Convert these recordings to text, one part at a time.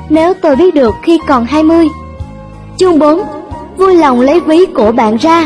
nếu tôi biết được khi còn 20. Chương 4. Vui lòng lấy ví của bạn ra.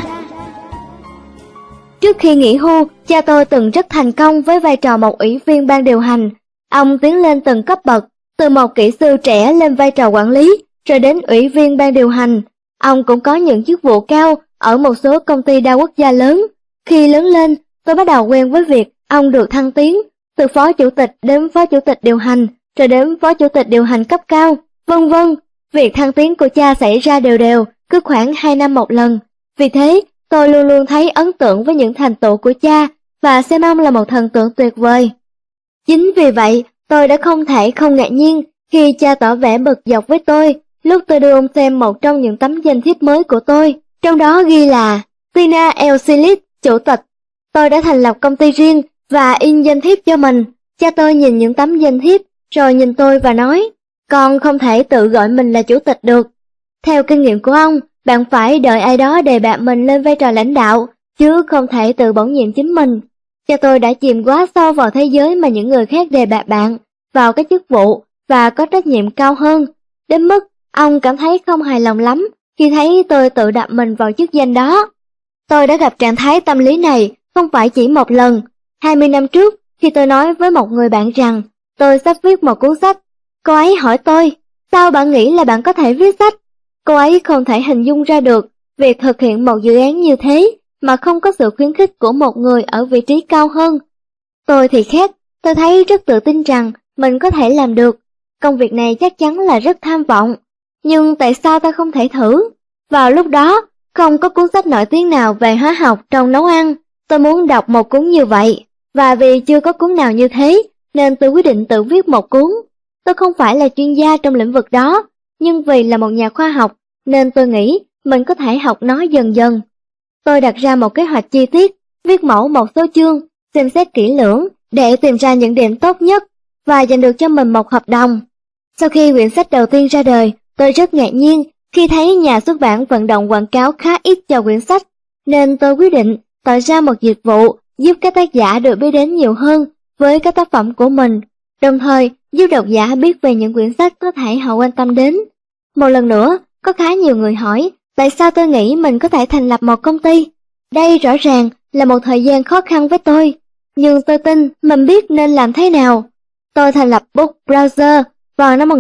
Trước khi nghỉ hưu, cha tôi từng rất thành công với vai trò một ủy viên ban điều hành. Ông tiến lên từng cấp bậc, từ một kỹ sư trẻ lên vai trò quản lý, rồi đến ủy viên ban điều hành. Ông cũng có những chức vụ cao ở một số công ty đa quốc gia lớn. Khi lớn lên, tôi bắt đầu quen với việc ông được thăng tiến, từ phó chủ tịch đến phó chủ tịch điều hành, rồi đến phó chủ tịch điều hành cấp cao, vân vân. Việc thăng tiến của cha xảy ra đều đều, cứ khoảng 2 năm một lần. Vì thế, tôi luôn luôn thấy ấn tượng với những thành tựu của cha và xem ông là một thần tượng tuyệt vời. Chính vì vậy, tôi đã không thể không ngạc nhiên khi cha tỏ vẻ bực dọc với tôi lúc tôi đưa ông xem một trong những tấm danh thiếp mới của tôi. Trong đó ghi là Tina Elsilit, chủ tịch. Tôi đã thành lập công ty riêng và in danh thiếp cho mình. Cha tôi nhìn những tấm danh thiếp rồi nhìn tôi và nói, con không thể tự gọi mình là chủ tịch được. Theo kinh nghiệm của ông, bạn phải đợi ai đó đề bạt mình lên vai trò lãnh đạo, chứ không thể tự bổ nhiệm chính mình. Cha tôi đã chìm quá sâu vào thế giới mà những người khác đề bạt bạn vào các chức vụ và có trách nhiệm cao hơn, đến mức ông cảm thấy không hài lòng lắm khi thấy tôi tự đặt mình vào chức danh đó. Tôi đã gặp trạng thái tâm lý này không phải chỉ một lần. 20 năm trước, khi tôi nói với một người bạn rằng tôi sắp viết một cuốn sách, cô ấy hỏi tôi, sao bạn nghĩ là bạn có thể viết sách? Cô ấy không thể hình dung ra được việc thực hiện một dự án như thế mà không có sự khuyến khích của một người ở vị trí cao hơn. Tôi thì khác, tôi thấy rất tự tin rằng mình có thể làm được. Công việc này chắc chắn là rất tham vọng. Nhưng tại sao ta không thể thử? Vào lúc đó, không có cuốn sách nổi tiếng nào về hóa học trong nấu ăn. Tôi muốn đọc một cuốn như vậy, và vì chưa có cuốn nào như thế, nên tôi quyết định tự viết một cuốn. Tôi không phải là chuyên gia trong lĩnh vực đó, nhưng vì là một nhà khoa học, nên tôi nghĩ mình có thể học nó dần dần. Tôi đặt ra một kế hoạch chi tiết, viết mẫu một số chương, xem xét kỹ lưỡng để tìm ra những điểm tốt nhất và giành được cho mình một hợp đồng. Sau khi quyển sách đầu tiên ra đời, tôi rất ngạc nhiên khi thấy nhà xuất bản vận động quảng cáo khá ít cho quyển sách, nên tôi quyết định tạo ra một dịch vụ giúp các tác giả được biết đến nhiều hơn với các tác phẩm của mình, đồng thời giúp độc giả biết về những quyển sách có thể họ quan tâm đến. Một lần nữa, có khá nhiều người hỏi tại sao tôi nghĩ mình có thể thành lập một công ty. Đây rõ ràng là một thời gian khó khăn với tôi, nhưng tôi tin mình biết nên làm thế nào. Tôi thành lập Book Browser vào năm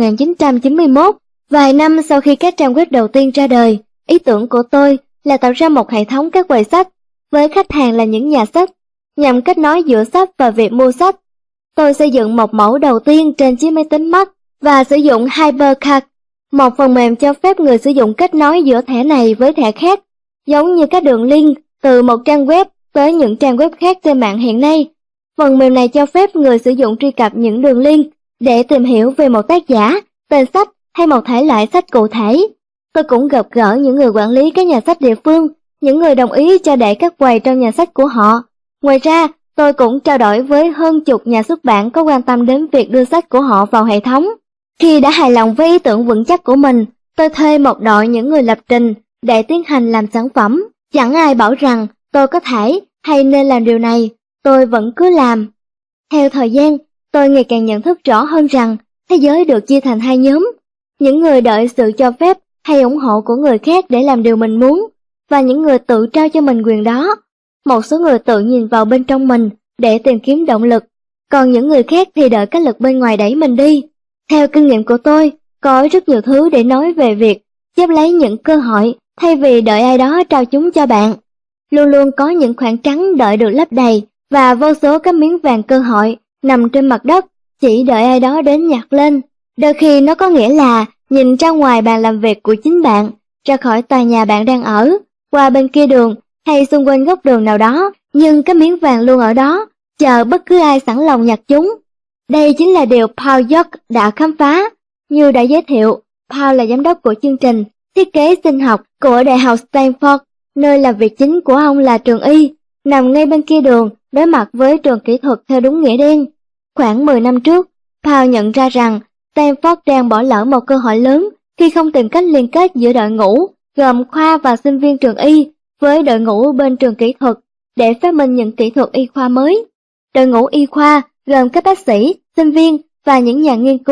1991, vài năm sau khi các trang web đầu tiên ra đời. Ý tưởng của tôi là tạo ra một hệ thống các quầy sách với khách hàng là những nhà sách, nhằm kết nối giữa sách và việc mua sách. Tôi xây dựng một mẫu đầu tiên trên chiếc máy tính Mac và sử dụng HyperCard, một phần mềm cho phép người sử dụng kết nối giữa thẻ này với thẻ khác, giống như các đường link từ một trang web tới những trang web khác trên mạng hiện nay. Phần mềm này cho phép người sử dụng truy cập những đường link để tìm hiểu về một tác giả, tên sách hay một thể loại sách cụ thể. Tôi cũng gặp gỡ những người quản lý các nhà sách địa phương, những người đồng ý cho để các quầy trong nhà sách của họ. Ngoài ra, tôi cũng trao đổi với hơn chục nhà xuất bản có quan tâm đến việc đưa sách của họ vào hệ thống. Khi đã hài lòng với ý tưởng vững chắc của mình, tôi thuê một đội những người lập trình để tiến hành làm sản phẩm. Chẳng ai bảo rằng tôi có thể hay nên làm điều này, tôi vẫn cứ làm. Theo thời gian, tôi ngày càng nhận thức rõ hơn rằng thế giới được chia thành hai nhóm: những người đợi sự cho phép hay ủng hộ của người khác để làm điều mình muốn, và những người tự trao cho mình quyền đó. Một số người tự nhìn vào bên trong mình để tìm kiếm động lực, còn những người khác thì đợi các lực bên ngoài đẩy mình đi. Theo kinh nghiệm của tôi, có rất nhiều thứ để nói về việc chấp lấy những cơ hội thay vì đợi ai đó trao chúng cho bạn. Luôn luôn có những khoảng trắng đợi được lấp đầy và vô số các miếng vàng cơ hội nằm trên mặt đất chỉ đợi ai đó đến nhặt lên. Đôi khi nó có nghĩa là nhìn ra ngoài bàn làm việc của chính bạn, ra khỏi tòa nhà bạn đang ở, qua bên kia đường hay xung quanh góc đường nào đó, nhưng cái miếng vàng luôn ở đó, chờ bất cứ ai sẵn lòng nhặt chúng. Đây chính là điều Paul York đã khám phá. Như đã giới thiệu, Paul là giám đốc của chương trình thiết kế sinh học của Đại học Stanford, nơi làm việc chính của ông là trường y, nằm ngay bên kia đường, đối mặt với trường kỹ thuật theo đúng nghĩa đen. Khoảng 10 năm trước, Paul nhận ra rằng Stanford đang bỏ lỡ một cơ hội lớn khi không tìm cách liên kết giữa đội ngũ gồm khoa và sinh viên trường y với đội ngũ bên trường kỹ thuật để phát minh những kỹ thuật y khoa mới. Đội ngũ y khoa gồm các bác sĩ, sinh viên và những nhà nghiên cứu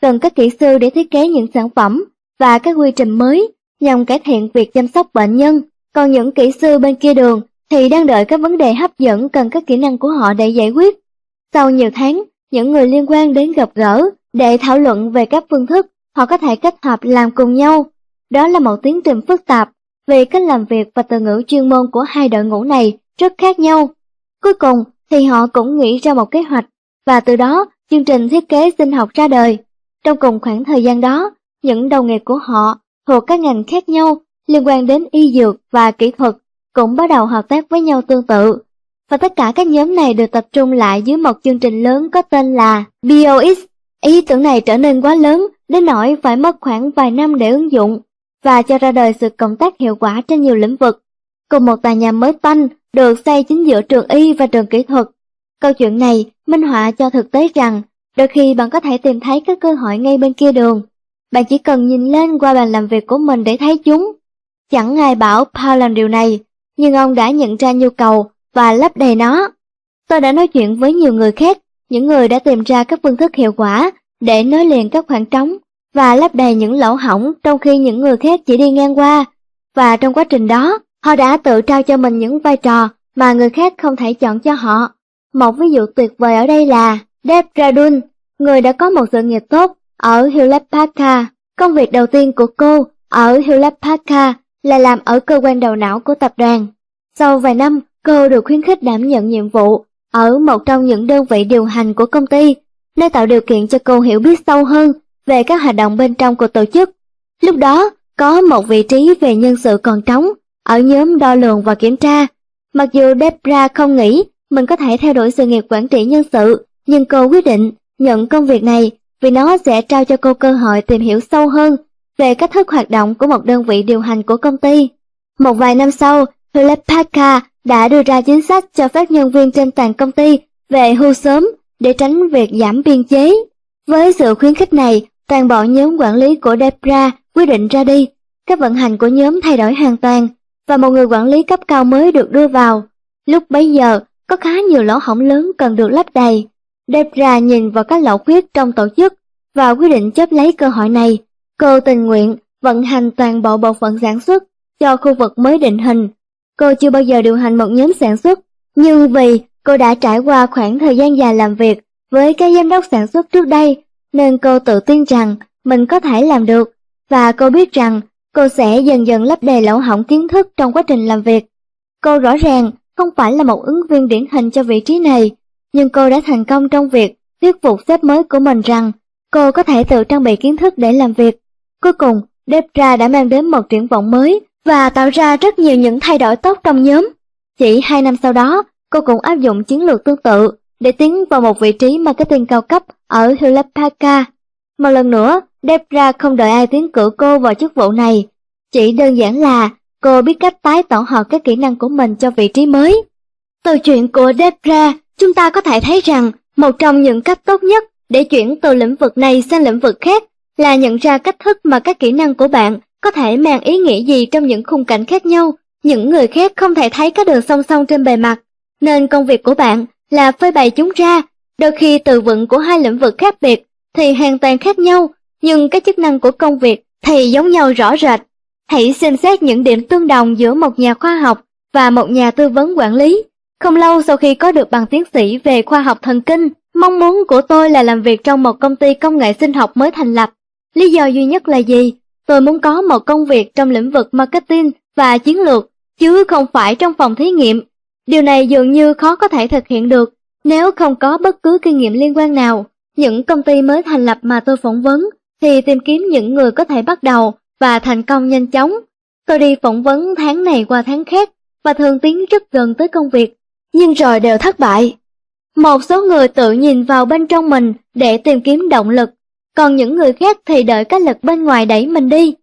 cần các kỹ sư để thiết kế những sản phẩm và các quy trình mới nhằm cải thiện việc chăm sóc bệnh nhân. Còn những kỹ sư bên kia đường thì đang đợi các vấn đề hấp dẫn cần các kỹ năng của họ để giải quyết. Sau nhiều tháng, những người liên quan đến gặp gỡ để thảo luận về các phương thức họ có thể kết hợp làm cùng nhau. Đó là một tiến trình phức tạp vì cách làm việc và từ ngữ chuyên môn của hai đội ngũ này rất khác nhau. Cuối cùng thì họ cũng nghĩ ra một kế hoạch và từ đó chương trình thiết kế sinh học ra đời. Trong cùng khoảng thời gian đó, những đồng nghiệp của họ thuộc các ngành khác nhau liên quan đến y dược và kỹ thuật cũng bắt đầu hợp tác với nhau tương tự. Và tất cả các nhóm này được tập trung lại dưới một chương trình lớn có tên là BioX. Ý tưởng này trở nên quá lớn đến nỗi phải mất khoảng vài năm để ứng dụng và cho ra đời sự cộng tác hiệu quả trên nhiều lĩnh vực. Cùng một tòa nhà mới toanh được xây chính giữa trường y và trường kỹ thuật. Câu chuyện này minh họa cho thực tế rằng đôi khi bạn có thể tìm thấy các cơ hội ngay bên kia đường. Bạn chỉ cần nhìn lên qua bàn làm việc của mình để thấy chúng. Chẳng ai bảo Paul làm điều này, nhưng ông đã nhận ra nhu cầu và lấp đầy nó. Tôi đã nói chuyện với nhiều người khác, những người đã tìm ra các phương thức hiệu quả để nối liền các khoảng trống và lấp đầy những lỗ hổng trong khi những người khác chỉ đi ngang qua. Và trong quá trình đó, họ đã tự trao cho mình những vai trò mà người khác không thể chọn cho họ. Một ví dụ tuyệt vời ở đây là Deb Radun, người đã có một sự nghiệp tốt ở Hewlett Packard. Công việc đầu tiên của cô ở Hewlett Packard là làm ở cơ quan đầu não của tập đoàn. Sau vài năm, cô được khuyến khích đảm nhận nhiệm vụ ở một trong những đơn vị điều hành của công ty, nơi tạo điều kiện cho cô hiểu biết sâu hơn về các hoạt động bên trong của tổ chức. Lúc đó, có một vị trí về nhân sự còn trống ở nhóm đo lường và kiểm tra. Mặc dù Debra không nghĩ mình có thể theo đuổi sự nghiệp quản trị nhân sự, nhưng cô quyết định nhận công việc này vì nó sẽ trao cho cô cơ hội tìm hiểu sâu hơn về cách thức hoạt động của một đơn vị điều hành của công ty. Một vài năm sau, Hewlett Packard đã đưa ra chính sách cho phép nhân viên trên toàn công ty về hưu sớm để tránh việc giảm biên chế. Với sự khuyến khích này, toàn bộ nhóm quản lý của Debra quyết định ra đi. Các vận hành của nhóm thay đổi hoàn toàn và một người quản lý cấp cao mới được đưa vào. Lúc bấy giờ, có khá nhiều lỗ hổng lớn cần được lấp đầy. Debra nhìn vào các lỗ khuyết trong tổ chức và quyết định chấp lấy cơ hội này. Cô tình nguyện vận hành toàn bộ bộ phận sản xuất cho khu vực mới định hình. Cô chưa bao giờ điều hành một nhóm sản xuất, nhưng vì cô đã trải qua khoảng thời gian dài làm việc với các giám đốc sản xuất trước đây, nên cô tự tin rằng mình có thể làm được, và cô biết rằng cô sẽ dần dần lấp đầy lỗ hổng kiến thức trong quá trình làm việc. Cô rõ ràng không phải là một ứng viên điển hình cho vị trí này, nhưng cô đã thành công trong việc thuyết phục sếp mới của mình rằng cô có thể tự trang bị kiến thức để làm việc. Cuối cùng, Debra đã mang đến một triển vọng mới và tạo ra rất nhiều những thay đổi tốt trong nhóm. Chỉ 2 năm sau đó, cô cũng áp dụng chiến lược tương tự để tiến vào một vị trí marketing cao cấp ở Hewlett Packard. Một lần nữa, Debra không đợi ai tiến cử cô vào chức vụ này. Chỉ đơn giản là cô biết cách tái tổ hợp các kỹ năng của mình cho vị trí mới. Từ chuyện của Debra, chúng ta có thể thấy rằng một trong những cách tốt nhất để chuyển từ lĩnh vực này sang lĩnh vực khác là nhận ra cách thức mà các kỹ năng của bạn có thể mang ý nghĩa gì trong những khung cảnh khác nhau. Những người khác không thể thấy các đường song song trên bề mặt, nên công việc của bạn là phơi bày chúng ra. Đôi khi từ vựng của hai lĩnh vực khác biệt thì hoàn toàn khác nhau, nhưng các chức năng của công việc thì giống nhau rõ rệt. Hãy xem xét những điểm tương đồng giữa một nhà khoa học và một nhà tư vấn quản lý. Không lâu sau khi có được bằng tiến sĩ về khoa học thần kinh, mong muốn của tôi là làm việc trong một công ty công nghệ sinh học mới thành lập. Lý do duy nhất là gì? Tôi muốn có một công việc trong lĩnh vực marketing và chiến lược, chứ không phải trong phòng thí nghiệm. Điều này dường như khó có thể thực hiện được nếu không có bất cứ kinh nghiệm liên quan nào. Những công ty mới thành lập mà tôi phỏng vấn thì tìm kiếm những người có thể bắt đầu và thành công nhanh chóng. Tôi đi phỏng vấn tháng này qua tháng khác và thường tiến rất gần tới công việc, nhưng rồi đều thất bại. Một số người tự nhìn vào bên trong mình để tìm kiếm động lực, còn những người khác thì đợi các lực bên ngoài đẩy mình đi.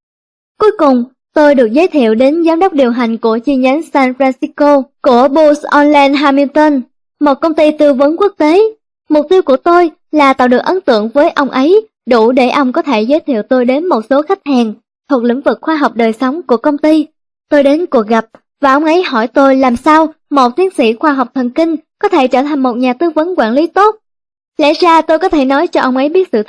Cuối cùng, tôi được giới thiệu đến giám đốc điều hành của chi nhánh San Francisco của Booz Allen Hamilton, một công ty tư vấn quốc tế. Mục tiêu của tôi là tạo được ấn tượng với ông ấy, đủ để ông có thể giới thiệu tôi đến một số khách hàng thuộc lĩnh vực khoa học đời sống của công ty. Tôi đến cuộc gặp và ông ấy hỏi tôi làm sao một tiến sĩ khoa học thần kinh có thể trở thành một nhà tư vấn quản lý tốt. Lẽ ra tôi có thể nói cho ông ấy biết sự thật,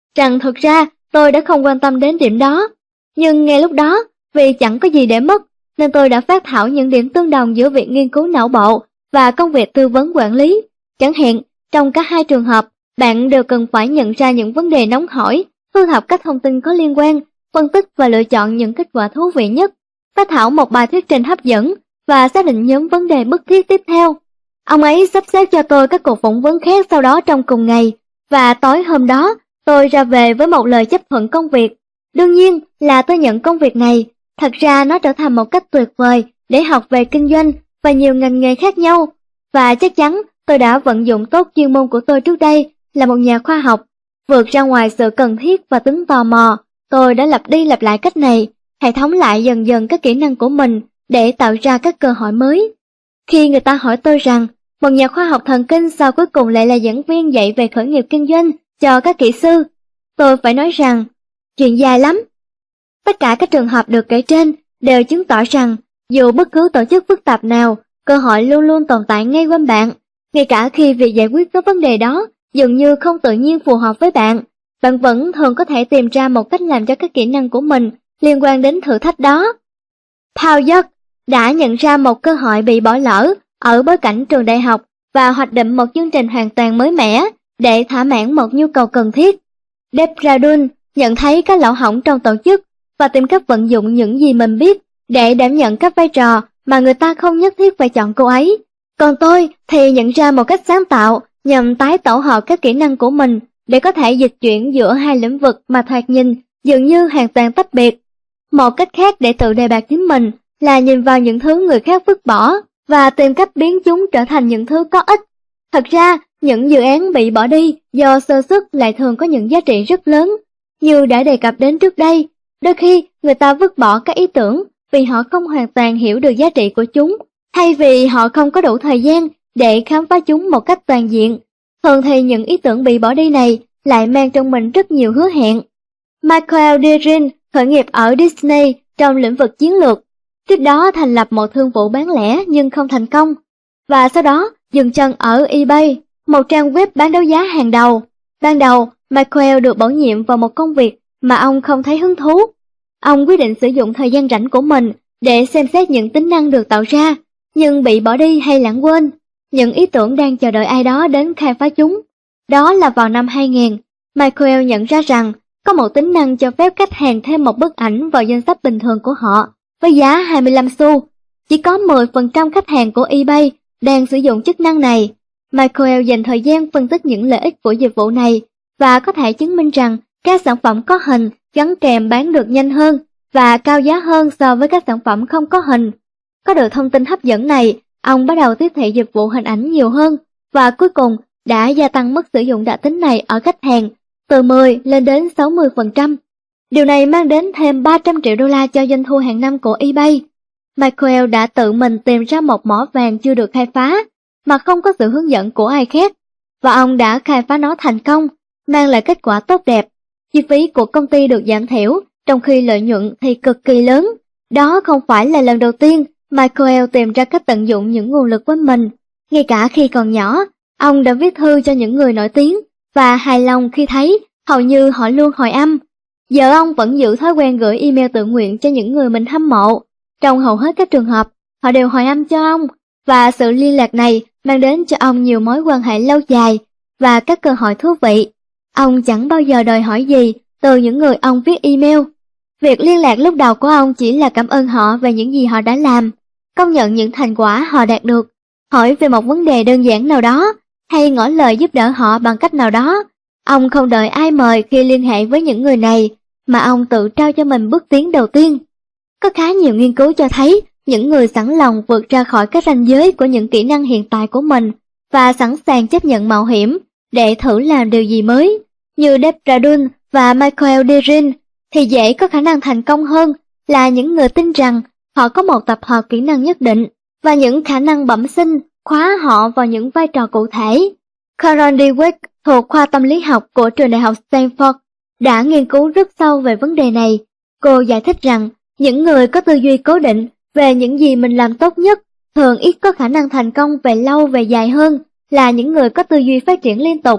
rằng thực ra tôi đã không quan tâm đến điểm đó. Nhưng ngay lúc đó, vì chẳng có gì để mất, nên tôi đã phác thảo những điểm tương đồng giữa việc nghiên cứu não bộ và công việc tư vấn quản lý. Chẳng hạn, trong cả hai trường hợp, bạn đều cần phải nhận ra những vấn đề nóng hổi, thu thập các thông tin có liên quan, phân tích và lựa chọn những kết quả thú vị nhất, phác thảo một bài thuyết trình hấp dẫn và xác định nhóm vấn đề bức thiết tiếp theo. Ông ấy sắp xếp cho tôi các cuộc phỏng vấn khác sau đó trong cùng ngày, và tối hôm đó tôi ra về với một lời chấp thuận công việc. Đương nhiên là tôi nhận công việc này. Thật ra nó trở thành một cách tuyệt vời để học về kinh doanh và nhiều ngành nghề khác nhau. Và chắc chắn tôi đã vận dụng tốt chuyên môn của tôi trước đây là một nhà khoa học. Vượt ra ngoài sự cần thiết và tính tò mò, tôi đã lặp đi lặp lại cách này, hệ thống lại dần dần các kỹ năng của mình để tạo ra các cơ hội mới. Khi người ta hỏi tôi rằng, một nhà khoa học thần kinh sao cuối cùng lại là giảng viên dạy về khởi nghiệp kinh doanh cho các kỹ sư, tôi phải nói rằng, chuyện dài lắm. Tất cả các trường hợp được kể trên đều chứng tỏ rằng, dù bất cứ tổ chức phức tạp nào, cơ hội luôn luôn tồn tại ngay quanh bạn. Ngay cả khi việc giải quyết các vấn đề đó dường như không tự nhiên phù hợp với bạn, bạn vẫn thường có thể tìm ra một cách làm cho các kỹ năng của mình liên quan đến thử thách đó. Paul Young đã nhận ra một cơ hội bị bỏ lỡ ở bối cảnh trường đại học và hoạch định một chương trình hoàn toàn mới mẻ để thỏa mãn một nhu cầu cần thiết. Dave Radun nhận thấy các lỗ hổng trong tổ chức và tìm cách vận dụng những gì mình biết để đảm nhận các vai trò mà người ta không nhất thiết phải chọn cô ấy. Còn tôi thì nhận ra một cách sáng tạo nhằm tái tổ hợp các kỹ năng của mình để có thể dịch chuyển giữa hai lĩnh vực mà thoạt nhìn dường như hoàn toàn tách biệt. Một cách khác để tự đề bạt chính mình là nhìn vào những thứ người khác vứt bỏ và tìm cách biến chúng trở thành những thứ có ích. Thật ra, những dự án bị bỏ đi do sơ suất lại thường có những giá trị rất lớn. Như đã đề cập đến trước đây, đôi khi người ta vứt bỏ các ý tưởng vì họ không hoàn toàn hiểu được giá trị của chúng, hay vì họ không có đủ thời gian để khám phá chúng một cách toàn diện. Thường thì những ý tưởng bị bỏ đi này lại mang trong mình rất nhiều hứa hẹn. Michael Dyryn khởi nghiệp ở Disney trong lĩnh vực chiến lược, tiếp đó thành lập một thương vụ bán lẻ nhưng không thành công, và sau đó dừng chân ở eBay, một trang web bán đấu giá hàng đầu. Ban đầu, Michael được bổ nhiệm vào một công việc mà ông không thấy hứng thú. Ông quyết định sử dụng thời gian rảnh của mình để xem xét những tính năng được tạo ra, nhưng bị bỏ đi hay lãng quên. Những ý tưởng đang chờ đợi ai đó đến khai phá chúng. Đó là vào năm 2000, Michael nhận ra rằng có một tính năng cho phép khách hàng thêm một bức ảnh vào danh sách bình thường của họ với giá 25 xu. Chỉ có 10% khách hàng của eBay đang sử dụng chức năng này. Michael dành thời gian phân tích những lợi ích của dịch vụ này và có thể chứng minh rằng các sản phẩm có hình gắn kèm bán được nhanh hơn và cao giá hơn so với các sản phẩm không có hình. Có được thông tin hấp dẫn này, ông bắt đầu tiếp thị dịch vụ hình ảnh nhiều hơn và cuối cùng đã gia tăng mức sử dụng đặc tính này ở khách hàng từ 10 lên đến 60%. Điều này mang đến thêm 300 triệu đô la cho doanh thu hàng năm của eBay. Michael đã tự mình tìm ra một mỏ vàng chưa được khai phá mà không có sự hướng dẫn của ai khác, và ông đã khai phá nó thành công, mang lại kết quả tốt đẹp. Chi phí của công ty được giảm thiểu, trong khi lợi nhuận thì cực kỳ lớn. Đó không phải là lần đầu tiên Michael tìm ra cách tận dụng những nguồn lực quanh mình. Ngay cả khi còn nhỏ, ông đã viết thư cho những người nổi tiếng và hài lòng khi thấy hầu như họ luôn hồi âm. Giờ ông vẫn giữ thói quen gửi email tự nguyện cho những người mình hâm mộ. Trong hầu hết các trường hợp, họ đều hồi âm cho ông, và sự liên lạc này mang đến cho ông nhiều mối quan hệ lâu dài và các cơ hội thú vị. Ông chẳng bao giờ đòi hỏi gì từ những người ông viết email. Việc liên lạc lúc đầu của ông chỉ là cảm ơn họ về những gì họ đã làm, công nhận những thành quả họ đạt được, hỏi về một vấn đề đơn giản nào đó, hay ngỏ lời giúp đỡ họ bằng cách nào đó. Ông không đợi ai mời khi liên hệ với những người này, mà ông tự trao cho mình bước tiến đầu tiên. Có khá nhiều nghiên cứu cho thấy những người sẵn lòng vượt ra khỏi các ranh giới của những kỹ năng hiện tại của mình và sẵn sàng chấp nhận mạo hiểm để thử làm điều gì mới, như Dave Radun và Michael Dyryn, thì dễ có khả năng thành công hơn là những người tin rằng họ có một tập hợp kỹ năng nhất định và những khả năng bẩm sinh khóa họ vào những vai trò cụ thể. Carol Dweck thuộc khoa tâm lý học của trường đại học Stanford đã nghiên cứu rất sâu về vấn đề này. Cô giải thích rằng những người có tư duy cố định về những gì mình làm tốt nhất thường ít có khả năng thành công về lâu về dài hơn là những người có tư duy phát triển liên tục.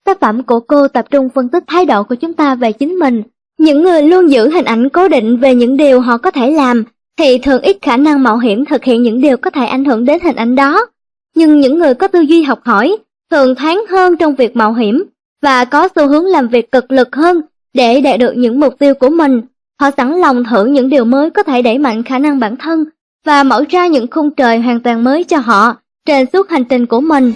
Tác phẩm của cô tập trung phân tích thái độ của chúng ta về chính mình. Những người luôn giữ hình ảnh cố định về những điều họ có thể làm thì thường ít khả năng mạo hiểm thực hiện những điều có thể ảnh hưởng đến hình ảnh đó. Nhưng những người có tư duy học hỏi thường thoáng hơn trong việc mạo hiểm và có xu hướng làm việc cực lực hơn để đạt được những mục tiêu của mình. Họ sẵn lòng thử những điều mới có thể đẩy mạnh khả năng bản thân và mở ra những khung trời hoàn toàn mới cho họ trên suốt hành trình của mình.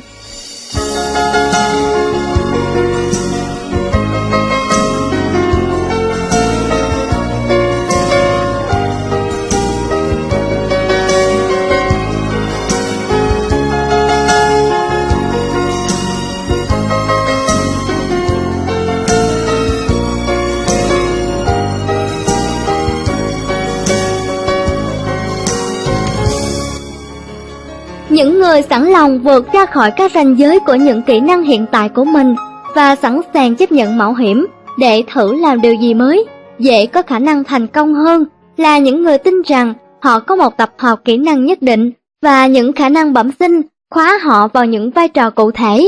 Những người sẵn lòng vượt ra khỏi các ranh giới của những kỹ năng hiện tại của mình và sẵn sàng chấp nhận mạo hiểm để thử làm điều gì mới, dễ có khả năng thành công hơn là những người tin rằng họ có một tập hợp kỹ năng nhất định và những khả năng bẩm sinh khóa họ vào những vai trò cụ thể.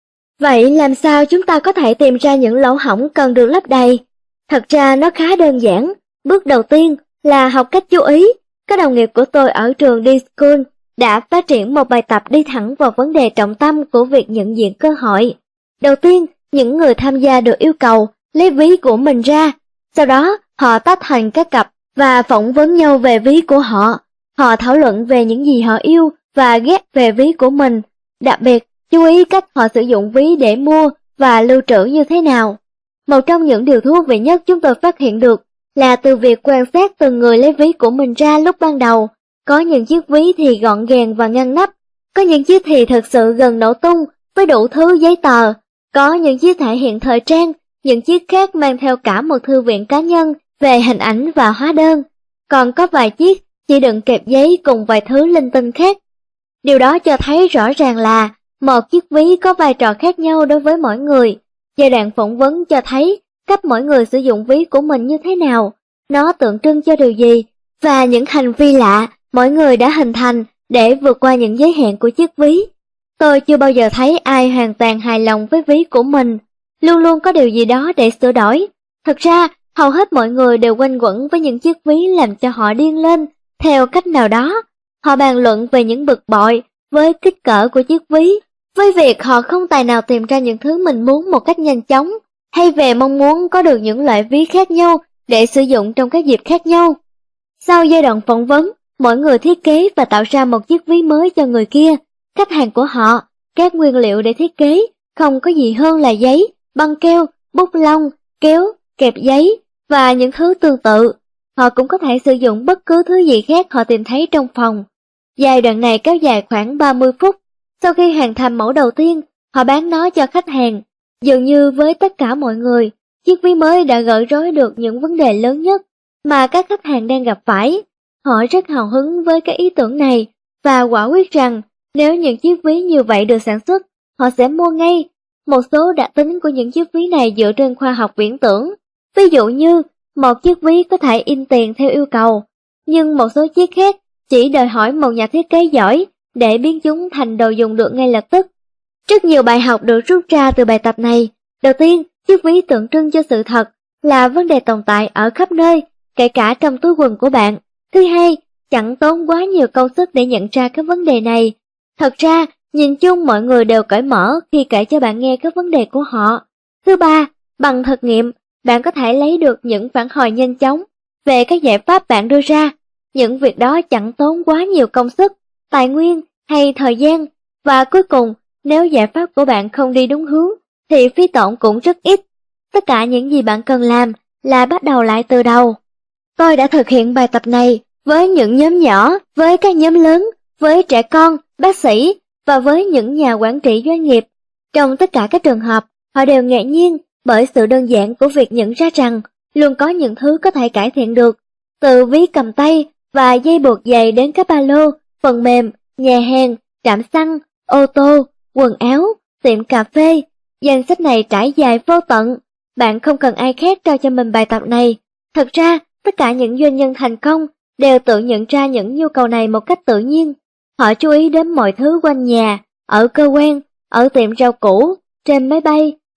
Vậy làm sao chúng ta có thể tìm ra những lỗ hổng cần được lấp đầy? Thật ra nó khá đơn giản. Bước đầu tiên là học cách chú ý. Các đồng nghiệp của tôi ở trường D-School đã phát triển một bài tập đi thẳng vào vấn đề trọng tâm của việc nhận diện cơ hội. Đầu tiên, những người tham gia được yêu cầu lấy ví của mình ra. Sau đó, họ tách thành các cặp và phỏng vấn nhau về ví của họ. Họ thảo luận về những gì họ yêu và ghét về ví của mình. Đặc biệt, chú ý cách họ sử dụng ví để mua và lưu trữ như thế nào. Một trong những điều thú vị nhất chúng tôi phát hiện được là từ việc quan sát từng người lấy ví của mình ra lúc ban đầu. Có những chiếc ví thì gọn gàng và ngăn nắp, có những chiếc thì thực sự gần nổ tung với đủ thứ giấy tờ, có những chiếc thể hiện thời trang, những chiếc khác mang theo cả một thư viện cá nhân về hình ảnh và hóa đơn, còn có vài chiếc chỉ đựng kẹp giấy cùng vài thứ linh tinh khác. Điều đó cho thấy rõ ràng là một chiếc ví có vai trò khác nhau đối với mỗi người. Giai đoạn phỏng vấn cho thấy cách mỗi người sử dụng ví của mình như thế nào, nó tượng trưng cho điều gì, và những hành vi lạ mỗi người đã hình thành để vượt qua những giới hạn của chiếc ví. Tôi chưa bao giờ thấy ai hoàn toàn hài lòng với ví của mình, luôn luôn có điều gì đó để sửa đổi. Thực ra, hầu hết mọi người đều quanh quẩn với những chiếc ví làm cho họ điên lên theo cách nào đó. Họ bàn luận về những bực bội với kích cỡ của chiếc ví, với việc họ không tài nào tìm ra những thứ mình muốn một cách nhanh chóng, hay về mong muốn có được những loại ví khác nhau để sử dụng trong các dịp khác nhau. Sau giai đoạn phỏng vấn, mỗi người thiết kế và tạo ra một chiếc ví mới cho người kia. Khách hàng của họ, các nguyên liệu để thiết kế không có gì hơn là giấy, băng keo, bút lông, kéo, kẹp giấy và những thứ tương tự. Họ cũng có thể sử dụng bất cứ thứ gì khác họ tìm thấy trong phòng. Giai đoạn này kéo dài khoảng 30 phút. Sau khi hoàn thành mẫu đầu tiên, họ bán nó cho khách hàng. Dường như với tất cả mọi người, chiếc ví mới đã gỡ rối được những vấn đề lớn nhất mà các khách hàng đang gặp phải. Họ rất hào hứng với cái ý tưởng này và quả quyết rằng nếu những chiếc ví như vậy được sản xuất, họ sẽ mua ngay. Một số đặc tính của những chiếc ví này dựa trên khoa học viễn tưởng. Ví dụ như, một chiếc ví có thể in tiền theo yêu cầu, nhưng một số chiếc khác chỉ đòi hỏi một nhà thiết kế giỏi để biến chúng thành đồ dùng được ngay lập tức. Rất nhiều bài học được rút ra từ bài tập này. Đầu tiên, chiếc ví tượng trưng cho sự thật là vấn đề tồn tại ở khắp nơi, kể cả trong túi quần của bạn. Thứ hai, chẳng tốn quá nhiều công sức để nhận ra các vấn đề này. Thật ra, nhìn chung mọi người đều cởi mở khi kể cho bạn nghe các vấn đề của họ. Thứ ba, bằng thực nghiệm, bạn có thể lấy được những phản hồi nhanh chóng về các giải pháp bạn đưa ra. Những việc đó chẳng tốn quá nhiều công sức, tài nguyên hay thời gian. Và cuối cùng, nếu giải pháp của bạn không đi đúng hướng, thì phí tổn cũng rất ít. Tất cả những gì bạn cần làm là bắt đầu lại từ đầu. Tôi đã thực hiện bài tập này với những nhóm nhỏ, với các nhóm lớn, với trẻ con, bác sĩ và với những nhà quản trị doanh nghiệp. Trong tất cả các trường hợp, họ đều ngạc nhiên bởi sự đơn giản của việc nhận ra rằng luôn có những thứ có thể cải thiện được. Từ ví cầm tay và dây buộc giày đến các ba lô, phần mềm, nhà hàng, trạm xăng, ô tô, quần áo, tiệm cà phê. Danh sách này trải dài vô tận. Bạn không cần ai khác trao cho mình bài tập này. Thật ra, tất cả những doanh nhân thành công đều tự nhận ra những nhu cầu này một cách tự nhiên. Họ chú ý đến mọi thứ quanh nhà, ở cơ quan, ở tiệm rau củ, trên máy bay,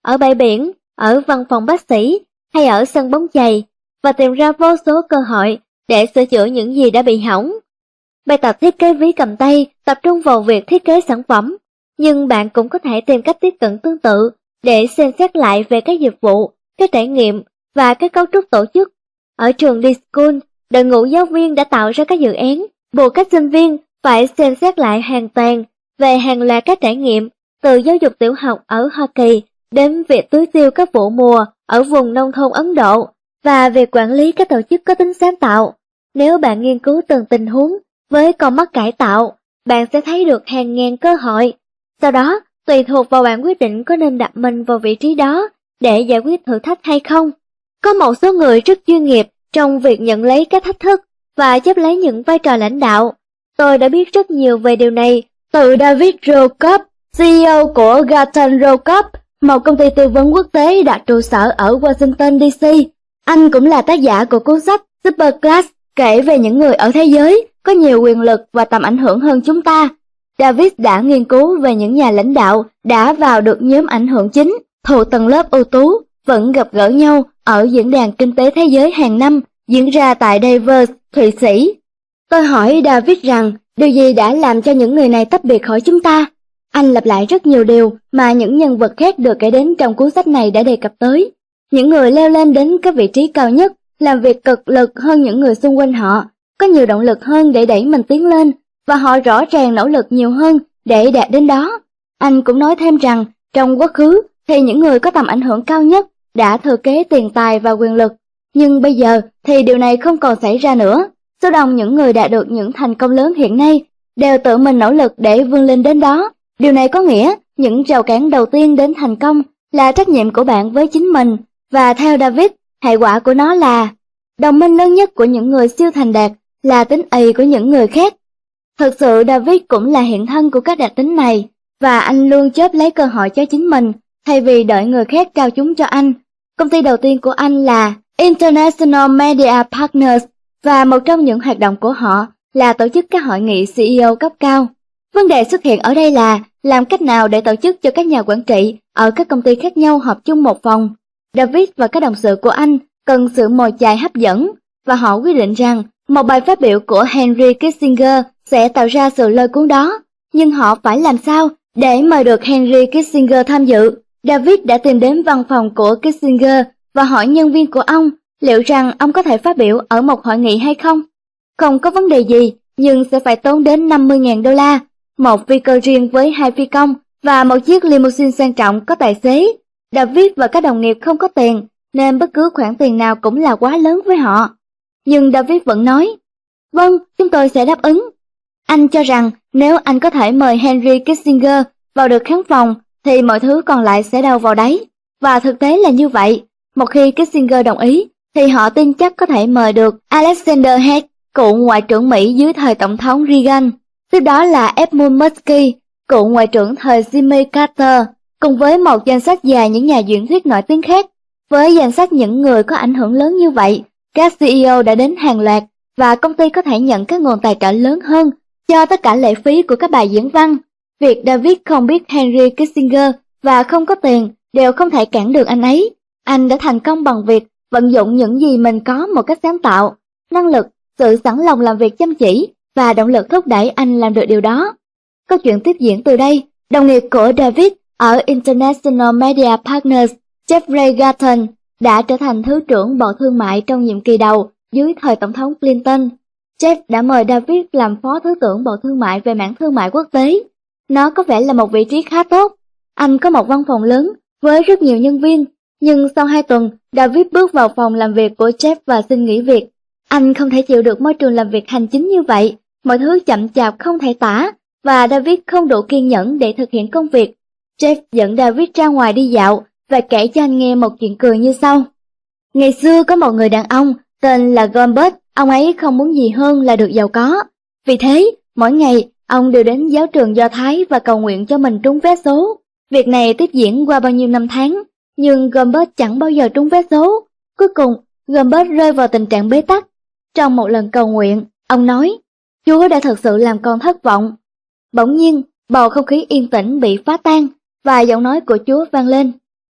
ở bãi biển, ở văn phòng bác sĩ hay ở sân bóng chày, và tìm ra vô số cơ hội để sửa chữa những gì đã bị hỏng. Bài tập thiết kế ví cầm tay tập trung vào việc thiết kế sản phẩm, nhưng bạn cũng có thể tìm cách tiếp cận tương tự để xem xét lại về các dịch vụ, các trải nghiệm và các cấu trúc tổ chức. Ở trường D-School, đội ngũ giáo viên đã tạo ra các dự án buộc các sinh viên phải xem xét lại hoàn toàn về hàng loạt các trải nghiệm, từ giáo dục tiểu học ở Hoa Kỳ đến việc tưới tiêu các vụ mùa ở vùng nông thôn Ấn Độ và việc quản lý các tổ chức có tính sáng tạo. Nếu bạn nghiên cứu từng tình huống với con mắt cải tạo, bạn sẽ thấy được hàng ngàn cơ hội. Sau đó, tùy thuộc vào bạn quyết định có nên đặt mình vào vị trí đó để giải quyết thử thách hay không. Có một số người rất chuyên nghiệp trong việc nhận lấy các thách thức và chấp lấy những vai trò lãnh đạo. Tôi đã biết rất nhiều về điều này từ David Rokoff, CEO của Gartner Rokoff, một công ty tư vấn quốc tế đặt trụ sở ở Washington DC. Anh cũng là tác giả của cuốn sách Superclass, kể về những người ở thế giới có nhiều quyền lực và tầm ảnh hưởng hơn chúng ta. David đã nghiên cứu về những nhà lãnh đạo đã vào được nhóm ảnh hưởng chính, thuộc tầng lớp ưu tú, vẫn gặp gỡ nhau ở diễn đàn kinh tế thế giới hàng năm diễn ra tại Davos, Thụy Sĩ. Tôi hỏi David rằng điều gì đã làm cho những người này tách biệt khỏi chúng ta. Anh lặp lại rất nhiều điều mà những nhân vật khác được kể đến trong cuốn sách này đã đề cập tới. Những người leo lên đến các vị trí cao nhất, làm việc cực lực hơn những người xung quanh họ, có nhiều động lực hơn để đẩy mình tiến lên, và họ rõ ràng nỗ lực nhiều hơn để đạt đến đó. Anh cũng nói thêm rằng, trong quá khứ thì những người có tầm ảnh hưởng cao nhất đã thừa kế tiền tài và quyền lực, nhưng bây giờ thì điều này không còn xảy ra nữa. Số đông những người đạt được những thành công lớn hiện nay đều tự mình nỗ lực để vươn lên đến đó. Điều này có nghĩa những rào cản đầu tiên đến thành công là trách nhiệm của bạn với chính mình, và theo David, hệ quả của nó là đồng minh lớn nhất của những người siêu thành đạt là tính ì của những người khác. Thực sự David cũng là hiện thân của các đặc tính này, và anh luôn chớp lấy cơ hội cho chính mình thay vì đợi người khác trao chúng cho anh. Công ty đầu tiên của anh là International Media Partners, và một trong những hoạt động của họ là tổ chức các hội nghị CEO cấp cao. Vấn đề xuất hiện ở đây là làm cách nào để tổ chức cho các nhà quản trị ở các công ty khác nhau họp chung một phòng. David và các đồng sự của anh cần sự mồi chài hấp dẫn, và họ quyết định rằng một bài phát biểu của Henry Kissinger sẽ tạo ra sự lôi cuốn đó. Nhưng họ phải làm sao để mời được Henry Kissinger tham dự? David đã tìm đến văn phòng của Kissinger và hỏi nhân viên của ông liệu rằng ông có thể phát biểu ở một hội nghị hay không. Không có vấn đề gì, nhưng sẽ phải tốn đến $50,000, một phi cơ riêng với 2 phi công và một chiếc limousine sang trọng có tài xế. David và các đồng nghiệp không có tiền, nên bất cứ khoản tiền nào cũng là quá lớn với họ. Nhưng David vẫn nói, vâng, chúng tôi sẽ đáp ứng. Anh cho rằng nếu anh có thể mời Henry Kissinger vào được khán phòng, thì mọi thứ còn lại sẽ đâu vào đấy. Và thực tế là như vậy. Một khi Kissinger đồng ý, thì họ tin chắc có thể mời được Alexander Haig, cựu ngoại trưởng Mỹ dưới thời Tổng thống Reagan. Tiếp đó là Edmund Muskie, cựu ngoại trưởng thời Jimmy Carter, cùng với một danh sách dài những nhà diễn thuyết nổi tiếng khác. Với danh sách những người có ảnh hưởng lớn như vậy, các CEO đã đến hàng loạt, và công ty có thể nhận các nguồn tài trợ lớn hơn cho tất cả lệ phí của các bài diễn văn. Việc David không biết Henry Kissinger và không có tiền đều không thể cản được anh ấy. Anh đã thành công bằng việc vận dụng những gì mình có một cách sáng tạo, năng lực, sự sẵn lòng làm việc chăm chỉ và động lực thúc đẩy anh làm được điều đó. Câu chuyện tiếp diễn từ đây, đồng nghiệp của David ở International Media Partners, Jeffrey Gatton, đã trở thành Thứ trưởng Bộ Thương mại trong nhiệm kỳ đầu dưới thời Tổng thống Clinton. Jeff đã mời David làm Phó Thứ trưởng Bộ Thương mại về mảng thương mại quốc tế. Nó có vẻ là một vị trí khá tốt. Anh có một văn phòng lớn với rất nhiều nhân viên, nhưng sau 2 tuần, David bước vào phòng làm việc của Jeff và xin nghỉ việc. Anh không thể chịu được môi trường làm việc hành chính như vậy, mọi thứ chậm chạp không thể tả, và David không đủ kiên nhẫn để thực hiện công việc. Jeff dẫn David ra ngoài đi dạo và kể cho anh nghe một chuyện cười như sau. Ngày xưa có một người đàn ông tên là Goldberg, ông ấy không muốn gì hơn là được giàu có. Vì thế, mỗi ngày ông đều đến giáo trường Do Thái và cầu nguyện cho mình trúng vé số. Việc này tiếp diễn qua bao nhiêu năm tháng, nhưng Goldberg chẳng bao giờ trúng vé số. Cuối cùng, Goldberg rơi vào tình trạng bế tắc. Trong một lần cầu nguyện, ông nói, Chúa đã thật sự làm con thất vọng. Bỗng nhiên, bầu không khí yên tĩnh bị phá tan, và giọng nói của Chúa vang lên.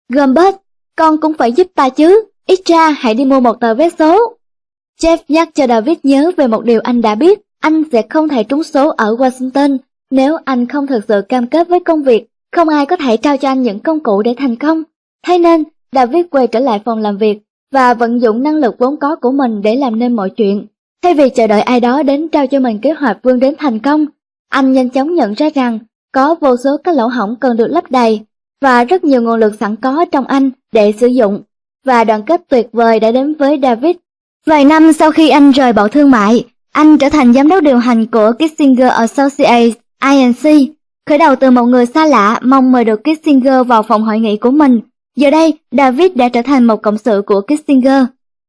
Gumball, con cũng phải giúp ta chứ, ít ra hãy đi mua một tờ vé số. Jeff nhắc cho David nhớ về một điều anh đã biết, anh sẽ không thể trúng số ở Washington. Nếu anh không thực sự cam kết với công việc, không ai có thể trao cho anh những công cụ để thành công. Thế nên, David quay trở lại phòng làm việc và vận dụng năng lực vốn có của mình để làm nên mọi chuyện. Thay vì chờ đợi ai đó đến trao cho mình kế hoạch vươn đến thành công, anh nhanh chóng nhận ra rằng có vô số các lỗ hổng cần được lấp đầy và rất nhiều nguồn lực sẵn có trong anh để sử dụng. Và đoạn kết tuyệt vời đã đến với David. Vài năm sau khi anh rời Bộ Thương mại, anh trở thành giám đốc điều hành của Kissinger Associates Inc. Khởi đầu từ một người xa lạ mong mời được Kissinger vào phòng hội nghị của mình. Giờ đây, David đã trở thành một cộng sự của Kissinger.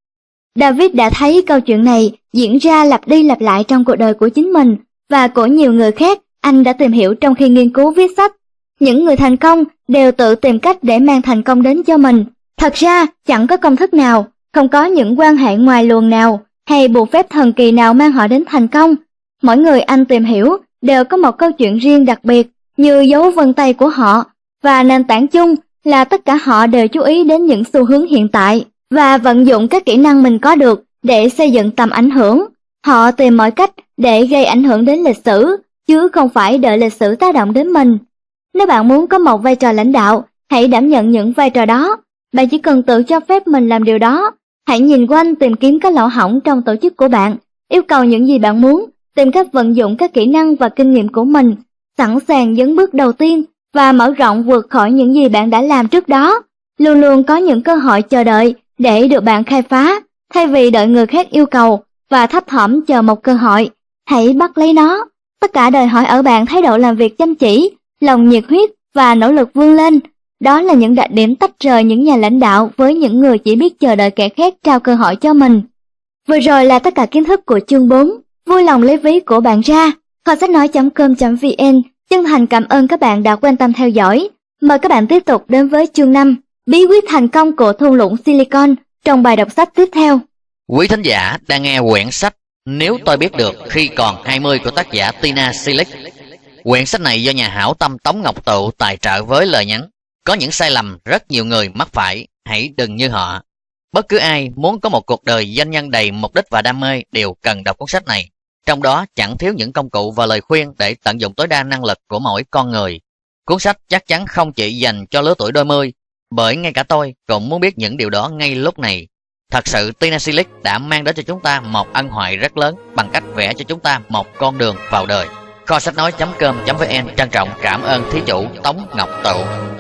David đã thấy câu chuyện này diễn ra lặp đi lặp lại trong cuộc đời của chính mình và của nhiều người khác anh đã tìm hiểu trong khi nghiên cứu viết sách. Những người thành công đều tự tìm cách để mang thành công đến cho mình. Thật ra, chẳng có công thức nào, không có những quan hệ ngoài luồng nào hay bùa phép thần kỳ nào mang họ đến thành công. Mỗi người anh tìm hiểu đều có một câu chuyện riêng đặc biệt như dấu vân tay của họ, và nền tảng chung là tất cả họ đều chú ý đến những xu hướng hiện tại và vận dụng các kỹ năng mình có được để xây dựng tầm ảnh hưởng. Họ tìm mọi cách để gây ảnh hưởng đến lịch sử, chứ không phải đợi lịch sử tác động đến mình. Nếu bạn muốn có một vai trò lãnh đạo, hãy đảm nhận những vai trò đó. Bạn chỉ cần tự cho phép mình làm điều đó. Hãy nhìn quanh tìm kiếm các lỗ hổng trong tổ chức của bạn, yêu cầu những gì bạn muốn, tìm cách vận dụng các kỹ năng và kinh nghiệm của mình, sẵn sàng dấn bước đầu tiên và mở rộng vượt khỏi những gì bạn đã làm trước đó. Luôn luôn có những cơ hội chờ đợi để được bạn khai phá, thay vì đợi người khác yêu cầu và thấp thỏm chờ một cơ hội. Hãy bắt lấy nó. Tất cả đòi hỏi ở bạn thái độ làm việc chăm chỉ, lòng nhiệt huyết và nỗ lực vươn lên. Đó là những đặc điểm tách rời những nhà lãnh đạo với những người chỉ biết chờ đợi kẻ khác trao cơ hội cho mình. Vừa rồi là tất cả kiến thức của chương 4. Vui lòng lấy ví của bạn ra. Kho sách nói.com.vn chân thành cảm ơn các bạn đã quan tâm theo dõi. Mời các bạn tiếp tục đến với chương 5, bí quyết thành công của thung lũng Silicon trong bài đọc sách tiếp theo. Quý thính giả đang nghe quyển sách Nếu tôi biết được khi còn 20 của tác giả Tina Silic. Quyển sách này do nhà hảo tâm Tống Ngọc Tụ tài trợ với lời nhắn: có những sai lầm rất nhiều người mắc phải, hãy đừng như họ. Bất cứ ai muốn có một cuộc đời doanh nhân đầy mục đích và đam mê đều cần đọc cuốn sách này. Trong đó chẳng thiếu những công cụ và lời khuyên để tận dụng tối đa năng lực của mỗi con người. Cuốn sách chắc chắn không chỉ dành cho lứa tuổi đôi mươi, bởi ngay cả tôi cũng muốn biết những điều đó ngay lúc này. Thật sự Tina Silic đã mang đến cho chúng ta một ân huệ rất lớn bằng cách vẽ cho chúng ta một con đường vào đời. Kho sách nói.com.vn trân trọng cảm ơn thí chủ Tống Ngọc Tụ.